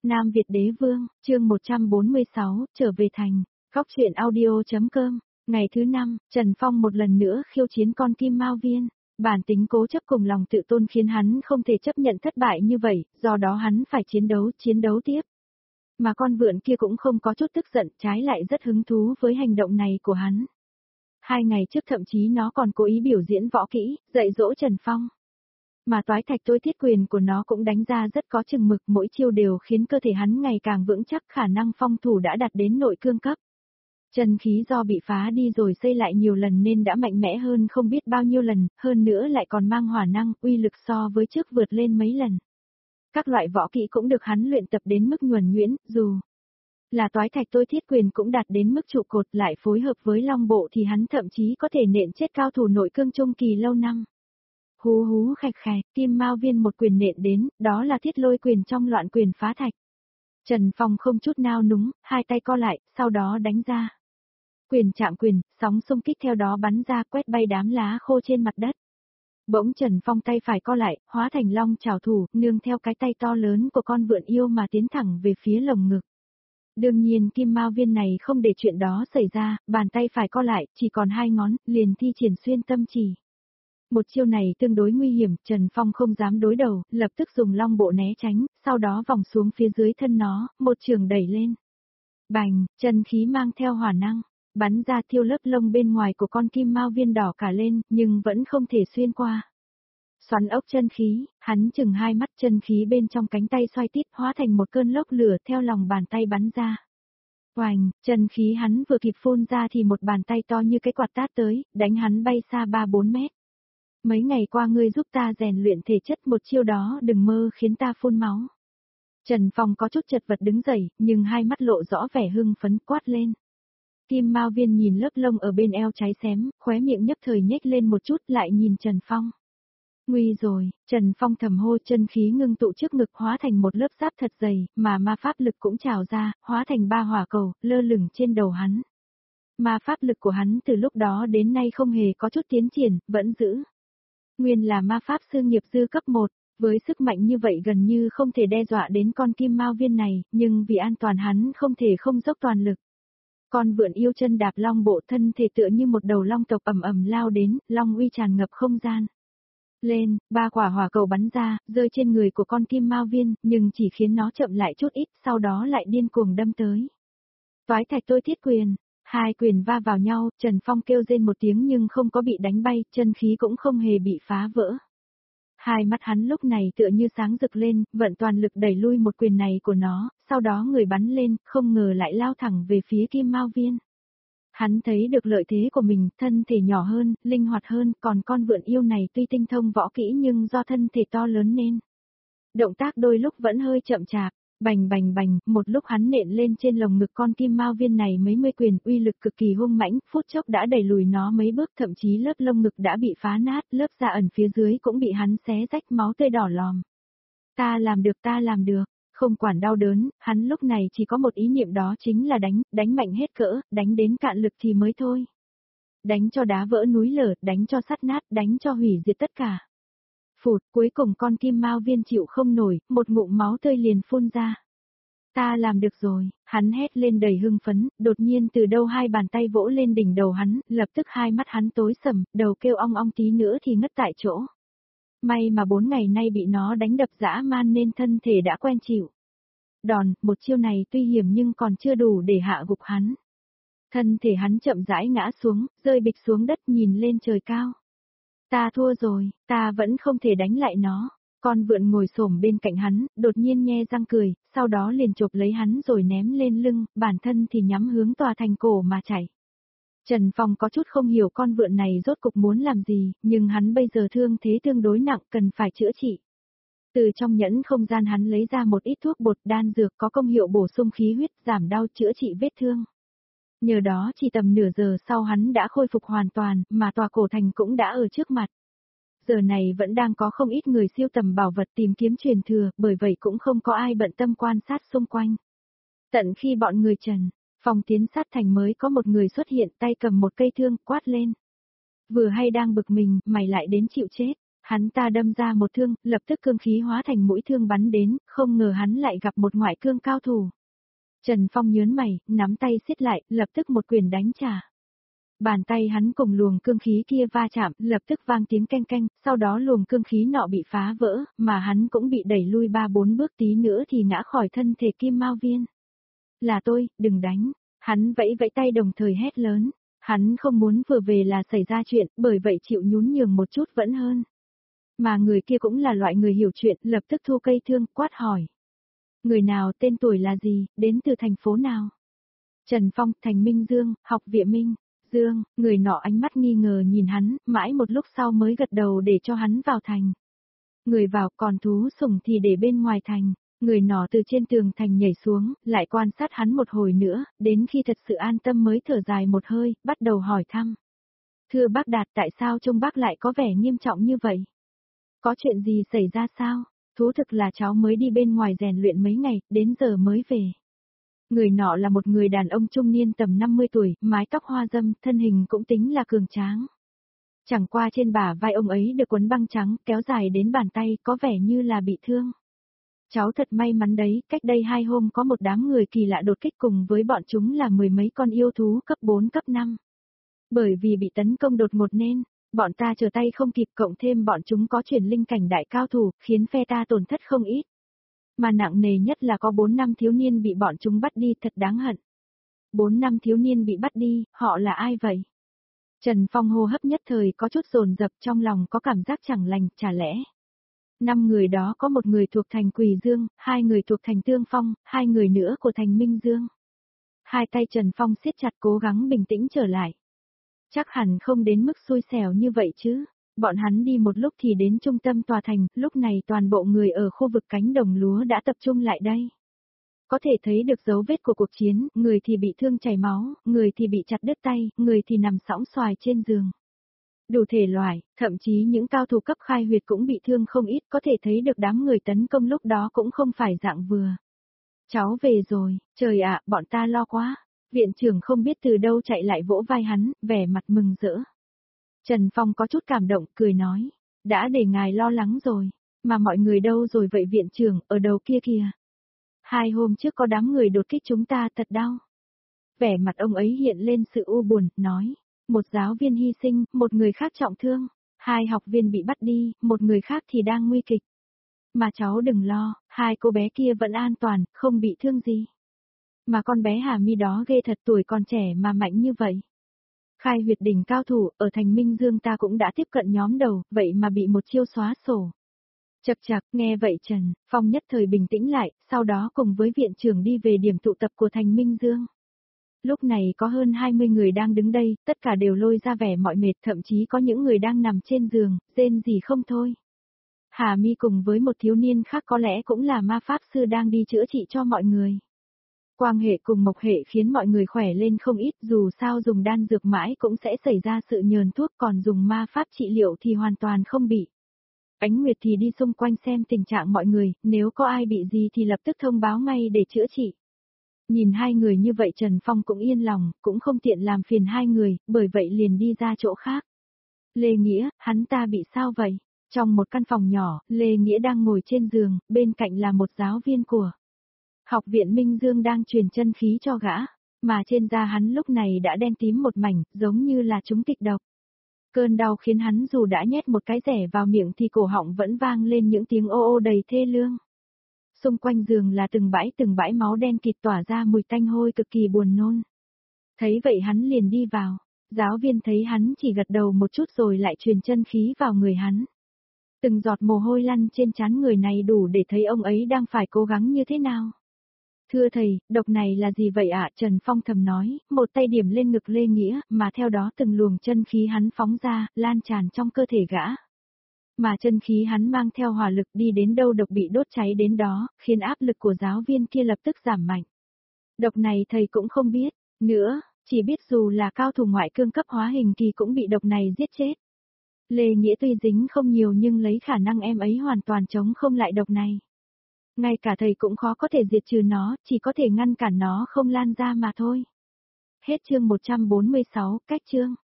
Nam Việt Đế Vương, chương 146, trở về thành. Góc truyện audio.com. Ngày thứ 5, Trần Phong một lần nữa khiêu chiến con Kim Mao Viên. Bản tính cố chấp cùng lòng tự tôn khiến hắn không thể chấp nhận thất bại như vậy, do đó hắn phải chiến đấu tiếp. Mà con vượn kia cũng không có chút tức giận, trái lại rất hứng thú với hành động này của hắn. 2 ngày trước thậm chí nó còn cố ý biểu diễn võ kỹ, dạy dỗ Trần Phong. Mà toái thạch tôi thiết quyền của nó cũng đánh ra rất có chừng mực, mỗi chiêu đều khiến cơ thể hắn ngày càng vững chắc, khả năng phong thủ đã đạt đến nội cương cấp. Chân khí do bị phá đi rồi xây lại nhiều lần nên đã mạnh mẽ hơn không biết bao nhiêu lần, hơn nữa lại còn mang hỏa năng, uy lực so với trước vượt lên mấy lần. Các loại võ kỹ cũng được hắn luyện tập đến mức nhuần nhuyễn, dù là toái thạch tôi thiết quyền cũng đạt đến mức trụ cột, lại phối hợp với long bộ thì hắn thậm chí có thể nện chết cao thủ nội cương trung kỳ lâu năm. Hú hú khạch khạch, Kim Mao Viên một quyền nện đến, đó là thiết lôi quyền trong loạn quyền phá thạch. Trần Phong không chút nao núng, hai tay co lại, sau đó đánh ra. Quyền chạm quyền, sóng xung kích theo đó bắn ra, quét bay đám lá khô trên mặt đất. Bỗng Trần Phong tay phải co lại, hóa thành long chảo thủ, nương theo cái tay to lớn của con vượn yêu mà tiến thẳng về phía lồng ngực. Đương nhiên Kim Mao Viên này không để chuyện đó xảy ra, bàn tay phải co lại, chỉ còn 2 ngón, liền thi triển xuyên tâm chỉ. Một chiêu này tương đối nguy hiểm, Trần Phong không dám đối đầu, lập tức dùng long bộ né tránh, sau đó vòng xuống phía dưới thân nó, một trường đẩy lên. Bành, chân khí mang theo hỏa năng, bắn ra thiêu lớp lông bên ngoài của con Kim Mao Viên đỏ cả lên, nhưng vẫn không thể xuyên qua. Xoắn ốc chân khí, hắn chừng 2 mắt, chân khí bên trong cánh tay xoay tít hóa thành một cơn lốc lửa theo lòng bàn tay bắn ra. Oành, chân khí hắn vừa kịp phun ra thì một bàn tay to như cái quạt tát tới, đánh hắn bay xa 3-4 mét. Mấy ngày qua ngươi giúp ta rèn luyện thể chất, một chiêu đó đừng mơ khiến ta phun máu. Trần Phong có chút chật vật đứng dậy, nhưng hai mắt lộ rõ vẻ hưng phấn, quát lên. Kim Mao Viên nhìn lớp lông ở bên eo cháy xém, khóe miệng nhất thời nhếch lên một chút, lại nhìn Trần Phong. Nguy rồi, Trần Phong thầm hô, chân khí ngưng tụ trước ngực hóa thành một lớp giáp thật dày, mà ma pháp lực cũng trào ra, hóa thành 3 hỏa cầu, lơ lửng trên đầu hắn. Ma pháp lực của hắn từ lúc đó đến nay không hề có chút tiến triển, vẫn giữ. Nguyên là ma pháp sư nghiệp dư cấp 1, với sức mạnh như vậy gần như không thể đe dọa đến con Kim Mao Viên này, nhưng vì an toàn hắn không thể không dốc toàn lực. Con vượn yêu chân đạp long bộ, thân thể tựa như một đầu long tộc ầm ầm lao đến, long uy tràn ngập không gian. Lên, 3 quả hỏa cầu bắn ra, rơi trên người của con Kim Mao Viên, nhưng chỉ khiến nó chậm lại chút ít, sau đó lại điên cuồng đâm tới. Toái thạch tôi thiết quyền. 2 quyền va vào nhau, Trần Phong kêu rên một tiếng nhưng không có bị đánh bay, chân khí cũng không hề bị phá vỡ. Hai mắt hắn lúc này tựa như sáng rực lên, vận toàn lực đẩy lui một quyền này của nó, sau đó người bắn lên, không ngờ lại lao thẳng về phía Kim Mao Viên. Hắn thấy được lợi thế của mình, thân thể nhỏ hơn, linh hoạt hơn, còn con vượn yêu này tuy tinh thông võ kỹ nhưng do thân thể to lớn nên động tác đôi lúc vẫn hơi chậm chạp. Bành bành bành, một lúc hắn nện lên trên lồng ngực con Kim Mao Viên này mấy mươi quyền, uy lực cực kỳ hung mãnh, phút chốc đã đẩy lùi nó mấy bước, thậm chí lớp lông ngực đã bị phá nát, lớp da ẩn phía dưới cũng bị hắn xé rách, máu tươi đỏ lòm. Ta làm được, không quản đau đớn, hắn lúc này chỉ có một ý niệm, đó chính là đánh mạnh hết cỡ, đánh đến cạn lực thì mới thôi. Đánh cho đá vỡ núi lở, đánh cho sắt nát, đánh cho hủy diệt tất cả. Phụt, cuối cùng con Kim Mao Viên chịu không nổi, một ngụm máu tươi liền phun ra. Ta làm được rồi, hắn hét lên đầy hưng phấn, đột nhiên từ đâu 2 bàn tay vỗ lên đỉnh đầu hắn, lập tức 2 mắt hắn tối sầm, đầu kêu ong ong, tí nữa thì ngất tại chỗ. May mà 4 ngày nay bị nó đánh đập dã man nên thân thể đã quen chịu. Đòn, một chiêu này tuy hiểm nhưng còn chưa đủ để hạ gục hắn. Thân thể hắn chậm rãi ngã xuống, rơi bịch xuống đất, nhìn lên trời cao. Ta thua rồi, ta vẫn không thể đánh lại nó. Con vượn ngồi xổm bên cạnh hắn, đột nhiên nhe răng cười, sau đó liền chộp lấy hắn rồi ném lên lưng, bản thân thì nhắm hướng tòa thành cổ mà chạy. Trần Phong có chút không hiểu con vượn này rốt cục muốn làm gì, nhưng hắn bây giờ thương thế tương đối nặng, cần phải chữa trị. Từ trong nhẫn không gian hắn lấy ra một ít thuốc bột đan dược có công hiệu bổ sung khí huyết, giảm đau, chữa trị vết thương. Nhờ đó chỉ tầm nửa giờ sau hắn đã khôi phục hoàn toàn, mà tòa cổ thành cũng đã ở trước mặt. Giờ này vẫn đang có không ít người siêu tầm bảo vật tìm kiếm truyền thừa, bởi vậy cũng không có ai bận tâm quan sát xung quanh. Tận khi bọn người Trần Phong tiến sát thành mới có một người xuất hiện, tay cầm một cây thương, quát lên. Vừa hay đang bực mình, mày lại đến chịu chết. Hắn ta đâm ra một thương, lập tức cương khí hóa thành mũi thương bắn đến, không ngờ hắn lại gặp một ngoại cương cao thủ. Trần Phong nhớn mày, nắm tay siết lại, lập tức một quyền đánh trả. Bàn tay hắn cùng luồng cương khí kia va chạm, lập tức vang tiếng canh canh, sau đó luồng cương khí nọ bị phá vỡ, mà hắn cũng bị đẩy lui 3-4 bước, tí nữa thì ngã khỏi thân thể Kim Mao Viên. Là tôi, đừng đánh. Hắn vẫy vẫy tay đồng thời hét lớn. Hắn không muốn vừa về là xảy ra chuyện, bởi vậy chịu nhún nhường một chút vẫn hơn. Mà người kia cũng là loại người hiểu chuyện, lập tức thu cây thương, quát hỏi. Người nào, tên tuổi là gì, đến từ thành phố nào? Trần Phong, thành Minh Dương, học viện Minh. Dương, người nọ ánh mắt nghi ngờ nhìn hắn, mãi một lúc sau mới gật đầu để cho hắn vào thành. Người vào, còn thú sủng thì để bên ngoài thành. Người nọ từ trên tường thành nhảy xuống, lại quan sát hắn một hồi nữa, đến khi thật sự an tâm mới thở dài một hơi, bắt đầu hỏi thăm. Thưa bác Đạt, tại sao trông bác lại có vẻ nghiêm trọng như vậy? Có chuyện gì xảy ra sao? Thú thực là cháu mới đi bên ngoài rèn luyện mấy ngày, đến giờ mới về. Người nọ là một người đàn ông trung niên tầm 50 tuổi, mái tóc hoa râm, thân hình cũng tính là cường tráng. Chẳng qua trên bả vai ông ấy được quấn băng trắng, kéo dài đến bàn tay, có vẻ như là bị thương. Cháu thật may mắn đấy, cách đây 2 hôm có một đám người kỳ lạ đột kích cùng với bọn chúng là 10 mấy con yêu thú cấp 4 cấp 5. Bởi vì bị tấn công đột ngột nên, bọn ta trở tay không kịp, cộng thêm bọn chúng có chuyển linh cảnh đại cao thủ, khiến phe ta tổn thất không ít. Mà nặng nề nhất là có 4 năm thiếu niên bị bọn chúng bắt đi, thật đáng hận. 4 năm thiếu niên bị bắt đi, họ là ai vậy? Trần Phong hô hấp nhất thời có chút dồn dập, trong lòng có cảm giác chẳng lành, chả lẽ. 5 người đó có một người thuộc thành Quỳ Dương, 2 người thuộc thành Tương Phong, 2 người nữa của thành Minh Dương. Hai tay Trần Phong siết chặt cố gắng bình tĩnh trở lại. Chắc hẳn không đến mức xui xẻo như vậy chứ. Bọn hắn đi một lúc thì đến trung tâm tòa thành, lúc này toàn bộ người ở khu vực cánh đồng lúa đã tập trung lại đây. Có thể thấy được dấu vết của cuộc chiến, người thì bị thương chảy máu, người thì bị chặt đứt tay, người thì nằm sõng xoài trên giường. Đủ thể loại, thậm chí những cao thủ cấp khai huyệt cũng bị thương không ít, có thể thấy được đám người tấn công lúc đó cũng không phải dạng vừa. Cháu về rồi, trời ạ, bọn ta lo quá. Viện trưởng không biết từ đâu chạy lại vỗ vai hắn, vẻ mặt mừng rỡ. Trần Phong có chút cảm động, cười nói, đã để ngài lo lắng rồi, mà mọi người đâu rồi vậy viện trưởng, ở đầu kia kìa. 2 hôm trước có đám người đột kích chúng ta, thật đau. Vẻ mặt ông ấy hiện lên sự u buồn, nói, một giáo viên hy sinh, một người khác trọng thương, 2 học viên bị bắt đi, một người khác thì đang nguy kịch. Mà cháu đừng lo, 2 cô bé kia vẫn an toàn, không bị thương gì. Mà con bé Hà Mi đó ghê thật, tuổi còn trẻ mà mạnh như vậy. Khai huyệt đỉnh cao thủ, ở thành Minh Dương ta cũng đã tiếp cận nhóm đầu, vậy mà bị một chiêu xóa sổ. Chậc chậc, nghe vậy Trần Phong nhất thời bình tĩnh lại, sau đó cùng với viện trưởng đi về điểm tụ tập của thành Minh Dương. Lúc này có hơn 20 người đang đứng đây, tất cả đều lôi ra vẻ mỏi mệt, thậm chí có những người đang nằm trên giường, rên gì không thôi. Hà Mi cùng với một thiếu niên khác có lẽ cũng là ma pháp sư đang đi chữa trị cho mọi người. Quang hệ cùng mộc hệ khiến mọi người khỏe lên không ít, dù sao dùng đan dược mãi cũng sẽ xảy ra sự nhờn thuốc, còn dùng ma pháp trị liệu thì hoàn toàn không bị. Ánh Nguyệt thì đi xung quanh xem tình trạng mọi người, nếu có ai bị gì thì lập tức thông báo ngay để chữa trị. Nhìn 2 người như vậy Trần Phong cũng yên lòng, cũng không tiện làm phiền 2 người, bởi vậy liền đi ra chỗ khác. Lê Nghĩa, hắn ta bị sao vậy? Trong một căn phòng nhỏ, Lê Nghĩa đang ngồi trên giường, bên cạnh là một giáo viên của học viện Minh Dương đang truyền chân khí cho gã, mà trên da hắn lúc này đã đen tím một mảnh, giống như là trúng kịch độc. Cơn đau khiến hắn dù đã nhét một cái rẻ vào miệng thì cổ họng vẫn vang lên những tiếng ô ô đầy thê lương. Xung quanh giường là từng bãi máu đen kịt tỏa ra mùi tanh hôi cực kỳ buồn nôn. Thấy vậy hắn liền đi vào, giáo viên thấy hắn chỉ gật đầu một chút rồi lại truyền chân khí vào người hắn. Từng giọt mồ hôi lăn trên trán người này đủ để thấy ông ấy đang phải cố gắng như thế nào. Thưa thầy, độc này là gì vậy ạ? Trần Phong thầm nói, một tay điểm lên ngực Lê Nghĩa, mà theo đó từng luồng chân khí hắn phóng ra, lan tràn trong cơ thể gã. Mà chân khí hắn mang theo hỏa lực đi đến đâu độc bị đốt cháy đến đó, khiến áp lực của giáo viên kia lập tức giảm mạnh. Độc này thầy cũng không biết, nữa, chỉ biết dù là cao thủ ngoại cương cấp hóa hình kỳ cũng bị độc này giết chết. Lê Nghĩa tuy dính không nhiều nhưng lấy khả năng em ấy hoàn toàn chống không lại độc này. Ngay cả thầy cũng khó có thể diệt trừ nó, chỉ có thể ngăn cản nó không lan ra mà thôi. Hết chương 146, cách chương.